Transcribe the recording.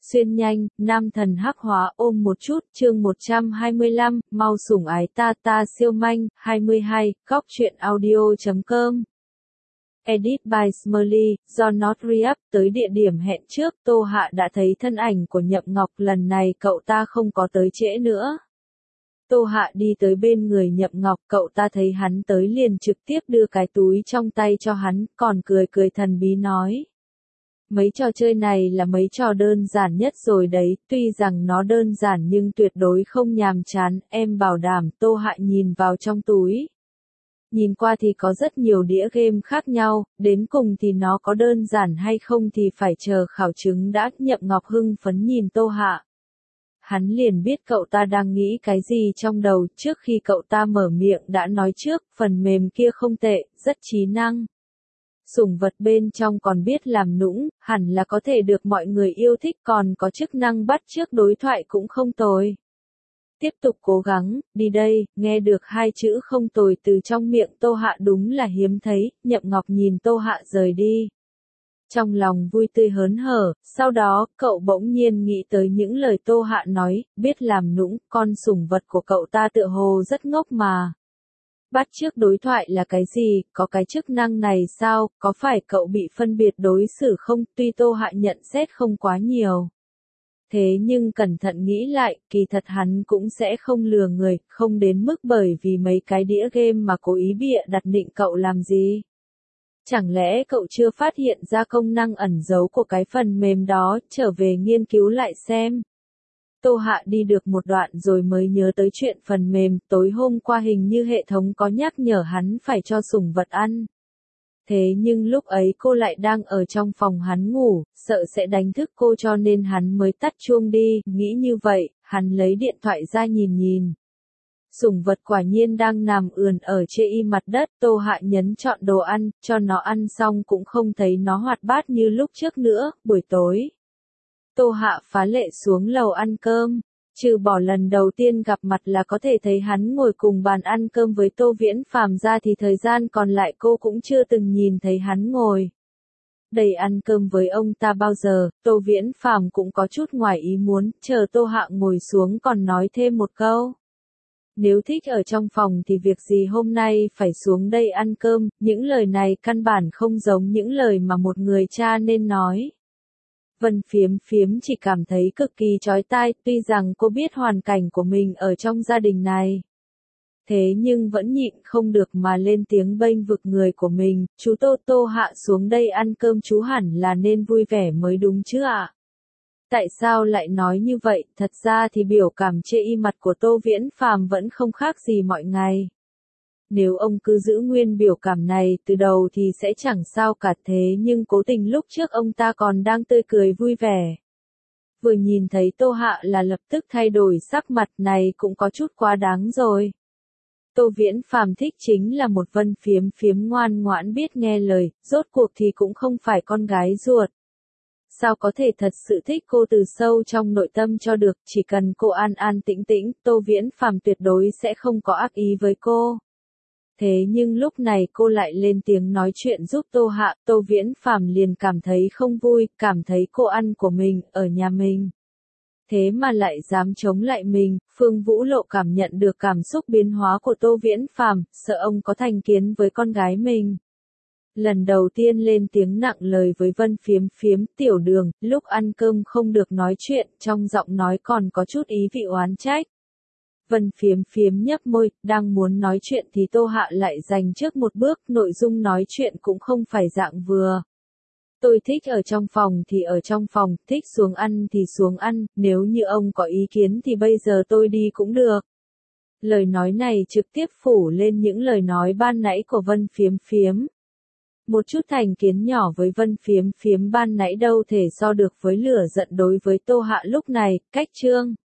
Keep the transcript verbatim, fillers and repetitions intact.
Xuyên nhanh, nam thần hắc hóa ôm một chút, chương một trăm hai mươi lăm, mau sủng ái ta ta siêu manh, hai mươi hai, góc truyện audio chấm com. Edit by Smurly, do Not Re-up, tới địa điểm hẹn trước, Tô Hạ đã thấy thân ảnh của Nhậm Ngọc, lần này cậu ta không có tới trễ nữa. Tô Hạ đi tới bên người Nhậm Ngọc, cậu ta thấy hắn tới liền trực tiếp đưa cái túi trong tay cho hắn, còn cười cười thần bí nói. Mấy trò chơi này là mấy trò đơn giản nhất rồi đấy, tuy rằng nó đơn giản nhưng tuyệt đối không nhàm chán, em bảo đảm. Tô Hạ nhìn vào trong túi. Nhìn qua thì có rất nhiều đĩa game khác nhau, đến cùng thì nó có đơn giản hay không thì phải chờ khảo chứng đã. Nhậm Ngọc hưng phấn nhìn Tô Hạ. Hắn liền biết cậu ta đang nghĩ cái gì trong đầu, trước khi cậu ta mở miệng đã nói trước, phần mềm kia không tệ, rất trí năng. Sủng vật bên trong còn biết làm nũng, hẳn là có thể được mọi người yêu thích, còn có chức năng bắt chước đối thoại cũng không tồi. Tiếp tục cố gắng, đi đây. Nghe được hai chữ không tồi từ trong miệng Tô Hạ đúng là hiếm thấy. Nhậm Ngọc nhìn Tô Hạ rời đi. Trong lòng vui tươi hớn hở, sau đó, cậu bỗng nhiên nghĩ tới những lời Tô Hạ nói, biết làm nũng, con sủng vật của cậu ta tựa hồ rất ngốc mà. Bắt chước đối thoại là cái gì, có cái chức năng này sao, có phải cậu bị phân biệt đối xử không? Tuy Tô Hạ nhận xét không quá nhiều. Thế nhưng cẩn thận nghĩ lại, kỳ thật hắn cũng sẽ không lừa người, không đến mức bởi vì mấy cái đĩa game mà cố ý bịa đặt định cậu làm gì. Chẳng lẽ cậu chưa phát hiện ra công năng ẩn giấu của cái phần mềm đó, trở về nghiên cứu lại xem. Tô Hạ đi được một đoạn rồi mới nhớ tới chuyện phần mềm, tối hôm qua hình như hệ thống có nhắc nhở hắn phải cho sủng vật ăn. Thế nhưng lúc ấy cô lại đang ở trong phòng hắn ngủ, sợ sẽ đánh thức cô cho nên hắn mới tắt chuông đi, nghĩ như vậy, hắn lấy điện thoại ra nhìn nhìn. Sủng vật quả nhiên đang nằm ườn ở trên y mặt đất, Tô Hạ nhấn chọn đồ ăn, cho nó ăn xong cũng không thấy nó hoạt bát như lúc trước nữa. Buổi tối, Tô Hạ phá lệ xuống lầu ăn cơm, trừ bỏ lần đầu tiên gặp mặt là có thể thấy hắn ngồi cùng bàn ăn cơm với Tô Viễn Phàm ra thì thời gian còn lại cô cũng chưa từng nhìn thấy hắn ngồi đây ăn cơm với ông ta bao giờ. Tô Viễn Phàm cũng có chút ngoài ý muốn, chờ Tô Hạ ngồi xuống còn nói thêm một câu. Nếu thích ở trong phòng thì việc gì hôm nay phải xuống đây ăn cơm, những lời này căn bản không giống những lời mà một người cha nên nói. Vân Phiếm Phiếm chỉ cảm thấy cực kỳ chói tai, tuy rằng cô biết hoàn cảnh của mình ở trong gia đình này. Thế nhưng vẫn nhịn không được mà lên tiếng bênh vực người của mình, chú Tô Tô Hạ xuống đây ăn cơm chú hẳn là nên vui vẻ mới đúng chứ ạ. Tại sao lại nói như vậy, thật ra thì biểu cảm chê y mặt của Tô Viễn Phàm vẫn không khác gì mọi ngày. Nếu ông cứ giữ nguyên biểu cảm này từ đầu thì sẽ chẳng sao cả, thế nhưng cố tình lúc trước ông ta còn đang tươi cười vui vẻ. Vừa nhìn thấy Tô Hạ là lập tức thay đổi sắc mặt, này cũng có chút quá đáng rồi. Tô Viễn Phàm thích chính là một Vân Phiếm Phiếm ngoan ngoãn biết nghe lời, rốt cuộc thì cũng không phải con gái ruột. Sao có thể thật sự thích cô từ sâu trong nội tâm cho được, chỉ cần cô an an tĩnh tĩnh, Tô Viễn Phàm tuyệt đối sẽ không có ác ý với cô. Thế nhưng lúc này cô lại lên tiếng nói chuyện giúp Tô Hạ, Tô Viễn Phàm liền cảm thấy không vui, cảm thấy cô ăn của mình, ở nhà mình. Thế mà lại dám chống lại mình. Phương Vũ Lộ cảm nhận được cảm xúc biến hóa của Tô Viễn Phàm, sợ ông có thành kiến với con gái mình. Lần đầu tiên lên tiếng nặng lời với Vân Phiếm Phiếm, Tiểu Đường, lúc ăn cơm không được nói chuyện, trong giọng nói còn có chút ý vị oán trách. Vân Phiếm Phiếm nhấp môi, đang muốn nói chuyện thì Tô Hạ lại giành trước một bước, nội dung nói chuyện cũng không phải dạng vừa. Tôi thích ở trong phòng thì ở trong phòng, thích xuống ăn thì xuống ăn, nếu như ông có ý kiến thì bây giờ tôi đi cũng được. Lời nói này trực tiếp phủ lên những lời nói ban nãy của Vân Phiếm Phiếm. Một chút thành kiến nhỏ với Vân Phiếm Phiếm ban nãy đâu thể so được với lửa giận đối với Tô Hạ lúc này. Cách chương